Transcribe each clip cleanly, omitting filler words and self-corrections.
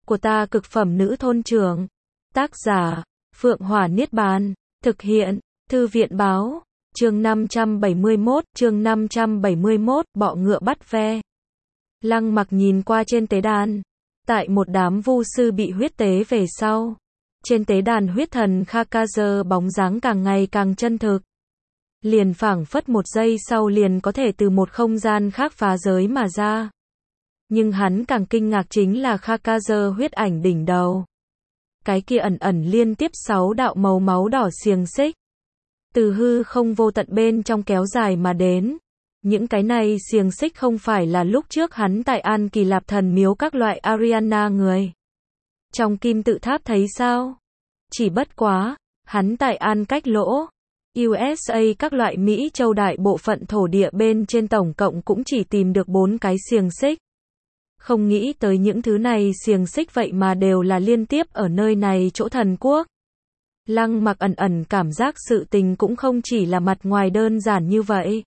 của ta cực phẩm nữ thôn trưởng. Tác giả, Phượng Hỏa Niết Bàn. Thực hiện, Thư viện Báo. Chương 571, bọ ngựa bắt ve. Lăng Mặc nhìn qua trên tế đàn. Tại một đám vu sư bị huyết tế về sau. Trên tế đàn huyết thần Khakazer bóng dáng càng ngày càng chân thực. Liền phảng phất một giây sau liền có thể từ một không gian khác phá giới mà ra. Nhưng hắn càng kinh ngạc chính là Khakazer huyết ảnh đỉnh đầu. Cái kia ẩn ẩn liên tiếp 6 đạo màu máu đỏ xiềng xích. Từ hư không vô tận bên trong kéo dài mà đến. Những cái này xiềng xích không phải là lúc trước hắn tại An Kỳ Lạp thần miếu các loại Ariana người. Trong kim tự tháp thấy sao? Chỉ bất quá, hắn tại An Cách Lỗ, USA các loại Mỹ châu đại bộ phận thổ địa bên trên tổng cộng cũng chỉ tìm được 4 cái xiềng xích. Không nghĩ tới những thứ này xiềng xích vậy mà đều là liên tiếp ở nơi này chỗ thần quốc. Lăng Mặc ẩn ẩn cảm giác sự tình cũng không chỉ là mặt ngoài đơn giản như vậy.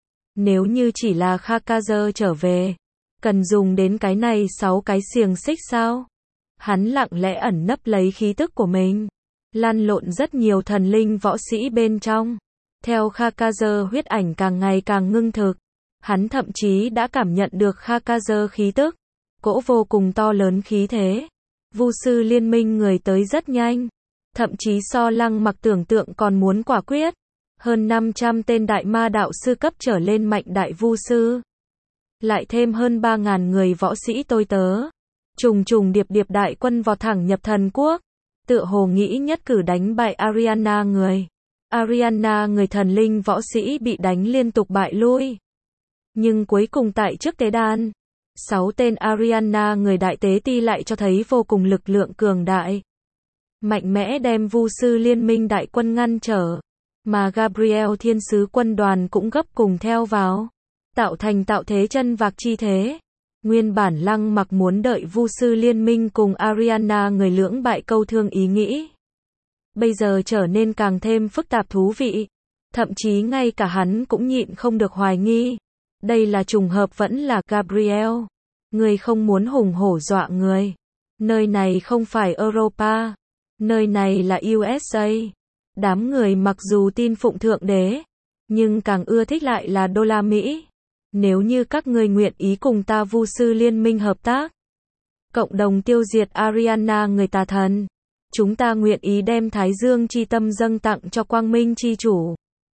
Nếu như chỉ là Khakazer trở về, cần dùng đến cái này 6 cái xiềng xích sao? Hắn lặng lẽ ẩn nấp lấy khí tức của mình, lăn lộn rất nhiều thần linh võ sĩ bên trong. Theo Khakazer huyết ảnh càng ngày càng ngưng thực, hắn thậm chí đã cảm nhận được Khakazer khí tức, cỗ vô cùng to lớn khí thế. Vu sư liên minh người tới rất nhanh, thậm chí so Lăng Mặc tưởng tượng còn muốn quả quyết. Hơn 500 tên đại ma đạo sư cấp trở lên mạnh đại vu sư. Lại thêm hơn 3.000 người võ sĩ tôi tớ. Trùng trùng điệp điệp đại quân vọt thẳng nhập thần quốc. Tựa hồ nghĩ nhất cử đánh bại Ariana người. Ariana người thần linh võ sĩ bị đánh liên tục bại lui. Nhưng cuối cùng tại trước tế đàn, 6 tên Ariana người đại tế ti lại cho thấy vô cùng lực lượng cường đại. Mạnh mẽ đem vu sư liên minh đại quân ngăn trở. Mà Gabriel thiên sứ quân đoàn cũng gấp cùng theo vào. Tạo thành tạo thế chân vạc chi thế. Nguyên bản Lăng Mặc muốn đợi vu sư liên minh cùng Ariana người lưỡng bại câu thương ý nghĩ. Bây giờ trở nên càng thêm phức tạp thú vị. Thậm chí ngay cả hắn cũng nhịn không được hoài nghi. Đây là trùng hợp vẫn là Gabriel. Người không muốn hùng hổ dọa người. Nơi này không phải Europa. Nơi này là USA. Đám người mặc dù tin phụng thượng đế, nhưng càng ưa thích lại là đô la Mỹ. Nếu như các ngươi nguyện ý cùng ta vu sư liên minh hợp tác, cộng đồng tiêu diệt Ariana người tà thần, chúng ta nguyện ý đem Thái Dương chi tâm dâng tặng cho Quang Minh chi chủ.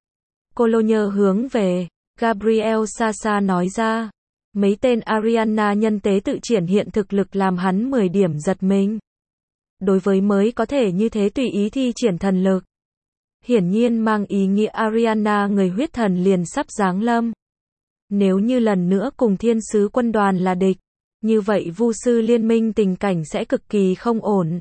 Cologne hướng về Gabriel xa xa nói ra. Mấy tên Ariana nhân tế tự triển hiện thực lực làm hắn 10 điểm giật mình. Đối với mới có thể như thế tùy ý thi triển thần lực, hiển nhiên mang ý nghĩa Ariana người huyết thần liền sắp giáng lâm. Nếu như lần nữa cùng thiên sứ quân đoàn là địch, như vậy vu sư liên minh tình cảnh sẽ cực kỳ không ổn.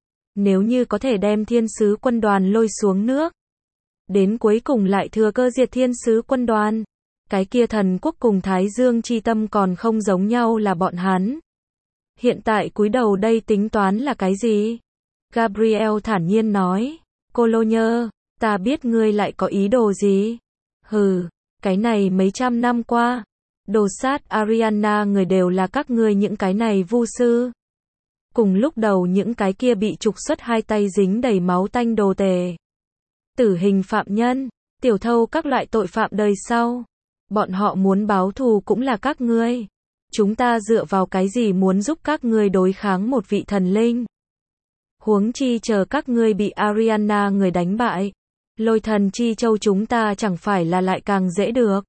Nếu như có thể đem thiên sứ quân đoàn lôi xuống nước, đến cuối cùng lại thừa cơ diệt thiên sứ quân đoàn, cái kia thần quốc cùng Thái Dương chi tâm còn không giống nhau là bọn hắn. Hiện tại cúi đầu đây tính toán là cái gì? Gabriel thản nhiên nói. Cologne, ta biết ngươi lại có ý đồ gì? Hừ, cái này mấy trăm năm qua, đồ sát Ariana người đều là các ngươi những cái này vu sư. Cùng lúc đầu những cái kia bị trục xuất hai tay dính đầy máu tanh đồ tể. Tử hình phạm nhân, tiểu thâu các loại tội phạm đời sau. Bọn họ muốn báo thù cũng là các ngươi. Chúng ta dựa vào cái gì muốn giúp các ngươi đối kháng một vị thần linh? Huống chi chờ các ngươi bị Ariana người đánh bại, Lôi thần chi châu chúng ta chẳng phải là lại càng dễ được.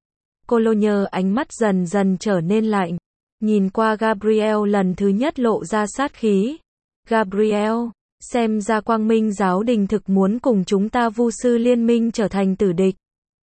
Cologne ánh mắt dần dần trở nên lạnh, nhìn qua Gabriel lần thứ nhất lộ ra sát khí. Gabriel, xem ra Quang Minh giáo đình thực muốn cùng chúng ta vu sư liên minh trở thành tử địch.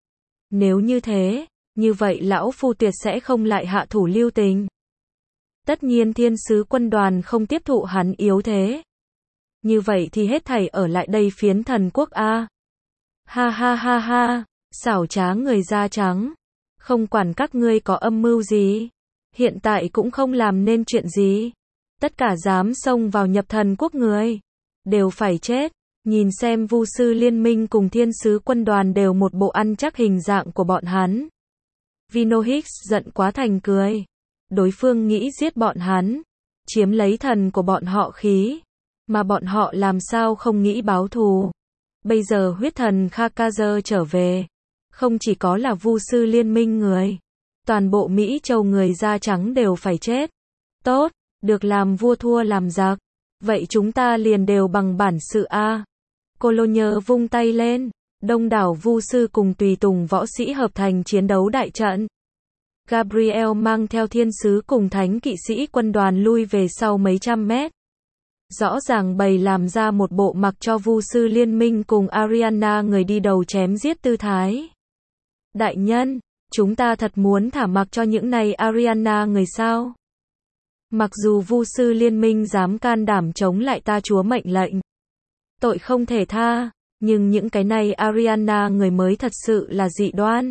Nếu như thế, như vậy lão phu tuyệt sẽ không lại hạ thủ lưu tình. Tất nhiên thiên sứ quân đoàn không tiếp thụ hắn yếu thế. Như vậy thì hết thảy ở lại đây phiến thần quốc A. Ha ha ha ha, xảo trá người da trắng. Không quản các ngươi có âm mưu gì, hiện tại cũng không làm nên chuyện gì. Tất cả dám xông vào nhập thần quốc người, đều phải chết. Nhìn xem vu sư liên minh cùng thiên sứ quân đoàn đều một bộ ăn chắc hình dạng của bọn hắn. Vino Hicks giận quá thành cười. Đối phương nghĩ giết bọn hắn, chiếm lấy thần của bọn họ khí, mà bọn họ làm sao không nghĩ báo thù. Bây giờ huyết thần Khakazer trở về, không chỉ có là Vu sư liên minh người, toàn bộ Mỹ châu người da trắng đều phải chết. Tốt, được làm vua thua làm giặc, vậy chúng ta liền đều bằng bản sự a. Cologne vung tay lên, đông đảo vu sư cùng tùy tùng võ sĩ hợp thành chiến đấu đại trận. Gabriel mang theo thiên sứ cùng thánh kỵ sĩ quân đoàn lui về sau mấy trăm mét. Rõ ràng bày làm ra một bộ mặc cho vu sư liên minh cùng Ariana người đi đầu chém giết tư thái. Đại nhân, chúng ta thật muốn thả mặc cho những này Ariana người sao? Mặc dù vu sư liên minh dám can đảm chống lại ta chúa mệnh lệnh, tội không thể tha, nhưng những cái này Ariana người mới thật sự là dị đoan.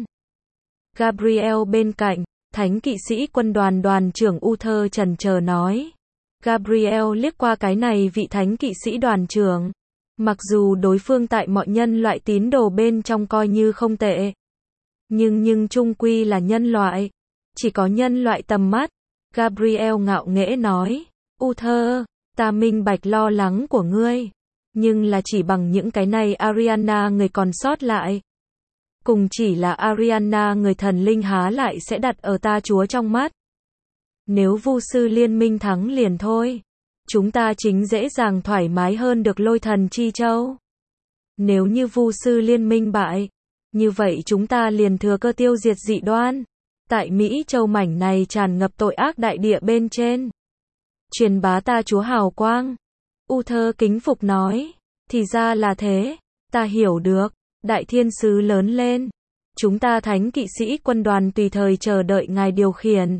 Gabriel bên cạnh, thánh kỵ sĩ quân đoàn đoàn trưởng Uther chần chờ nói. Gabriel liếc qua cái này vị thánh kỵ sĩ đoàn trưởng. Mặc dù đối phương tại mọi nhân loại tín đồ bên trong coi như không tệ, nhưng chung quy là nhân loại. Chỉ có nhân loại tầm mắt. Gabriel ngạo nghễ nói. Uther, ta minh bạch lo lắng của ngươi, nhưng là chỉ bằng những cái này Ariana người còn sót lại. Cùng chỉ là Ariana người thần linh há lại sẽ đặt ở ta chúa trong mắt. Nếu vu sư liên minh thắng liền thôi, chúng ta chính dễ dàng thoải mái hơn được lôi thần chi châu. Nếu như vu sư liên minh bại, như vậy chúng ta liền thừa cơ tiêu diệt dị đoan. Tại Mỹ châu mảnh này tràn ngập tội ác đại địa bên trên. Truyền bá ta chúa hào quang. Uther kính phục nói. Thì ra là thế, ta hiểu được. Đại thiên sứ lớn lên. Chúng ta thánh kỵ sĩ quân đoàn tùy thời chờ đợi ngài điều khiển.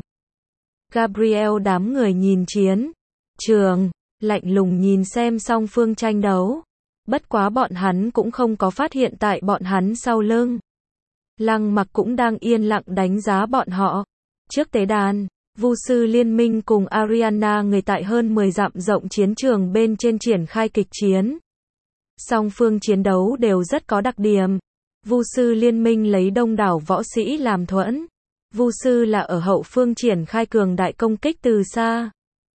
Gabriel đám người nhìn chiến trường, lạnh lùng nhìn xem song phương tranh đấu. Bất quá bọn hắn cũng không có phát hiện tại bọn hắn sau lưng. Lăng Mặc cũng đang yên lặng đánh giá bọn họ. Trước tế đàn, vu sư liên minh cùng Ariana người tại hơn 10 dặm rộng chiến trường bên trên triển khai kịch chiến. Song phương chiến đấu đều rất có đặc điểm. Vu sư liên minh lấy đông đảo võ sĩ làm thuẫn. Vu sư là ở hậu phương triển khai cường đại công kích từ xa.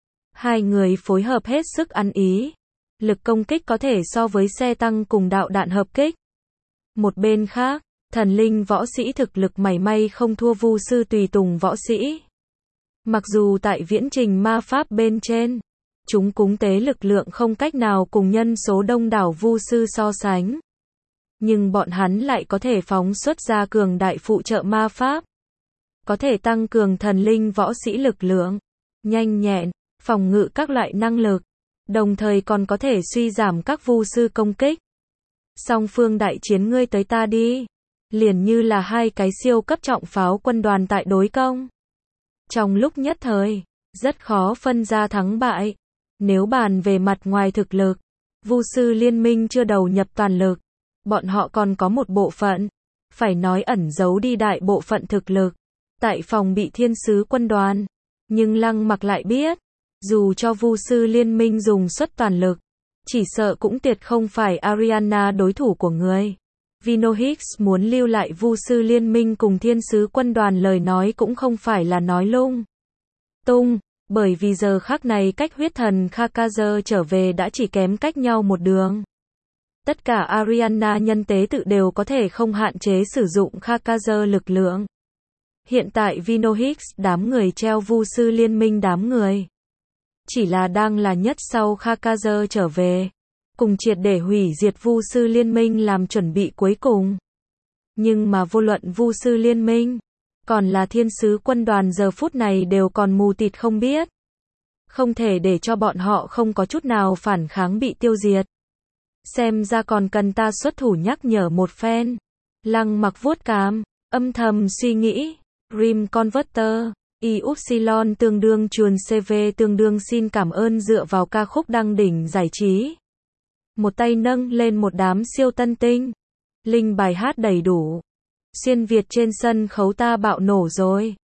Hai người phối hợp hết sức ăn ý. Lực công kích có thể so với xe tăng cùng đạo đạn hợp kích. Một bên khác, thần linh võ sĩ thực lực mảy may không thua vu sư tùy tùng võ sĩ. Mặc dù tại viễn trình ma pháp bên trên, chúng cúng tế lực lượng không cách nào cùng nhân số đông đảo vu sư so sánh. Nhưng bọn hắn lại có thể phóng xuất ra cường đại phụ trợ ma pháp. Có thể tăng cường thần linh võ sĩ lực lượng, nhanh nhẹn, phòng ngự các loại năng lực. Đồng thời còn có thể suy giảm các vu sư công kích. Song phương đại chiến ngươi tới ta đi. Liền như là hai cái siêu cấp trọng pháo quân đoàn tại đối công. Trong lúc nhất thời, rất khó phân ra thắng bại. Nếu bàn về mặt ngoài thực lực, vu sư liên minh chưa đầu nhập toàn lực. Bọn họ còn có một bộ phận, phải nói ẩn giấu đi đại bộ phận thực lực, tại phòng bị thiên sứ quân đoàn. Nhưng Lăng Mặc lại biết, dù cho vu sư liên minh dùng suất toàn lực, chỉ sợ cũng tuyệt không phải Ariana đối thủ của người. Vino Hicks muốn lưu lại vu sư liên minh cùng thiên sứ quân đoàn lời nói cũng không phải là nói lung tung, bởi vì giờ khắc này cách huyết thần Khakazer trở về đã chỉ kém cách nhau một đường. Tất cả Ariana nhân tế tự đều có thể không hạn chế sử dụng Khakazer lực lượng. Hiện tại Vino Hicks đám người treo vu sư liên minh đám người. Chỉ là đang là nhất sau Khakazer trở về. Cùng triệt để hủy diệt vu sư liên minh làm chuẩn bị cuối cùng. Nhưng mà vô luận vu sư liên minh, còn là thiên sứ quân đoàn giờ phút này đều còn mù tịt không biết. Không thể để cho bọn họ không có chút nào phản kháng bị tiêu diệt. Xem ra còn cần ta xuất thủ nhắc nhở một phen. Lăng Mặc vuốt cằm, âm thầm suy nghĩ. Rim Converter, Y-Upsilon tương đương chuồn CV tương đương xin cảm ơn dựa vào ca khúc đăng đỉnh giải trí. Một tay nâng lên một đám siêu tân tinh. Linh bài hát đầy đủ. Xuyên Việt trên sân khấu ta bạo nổ rồi.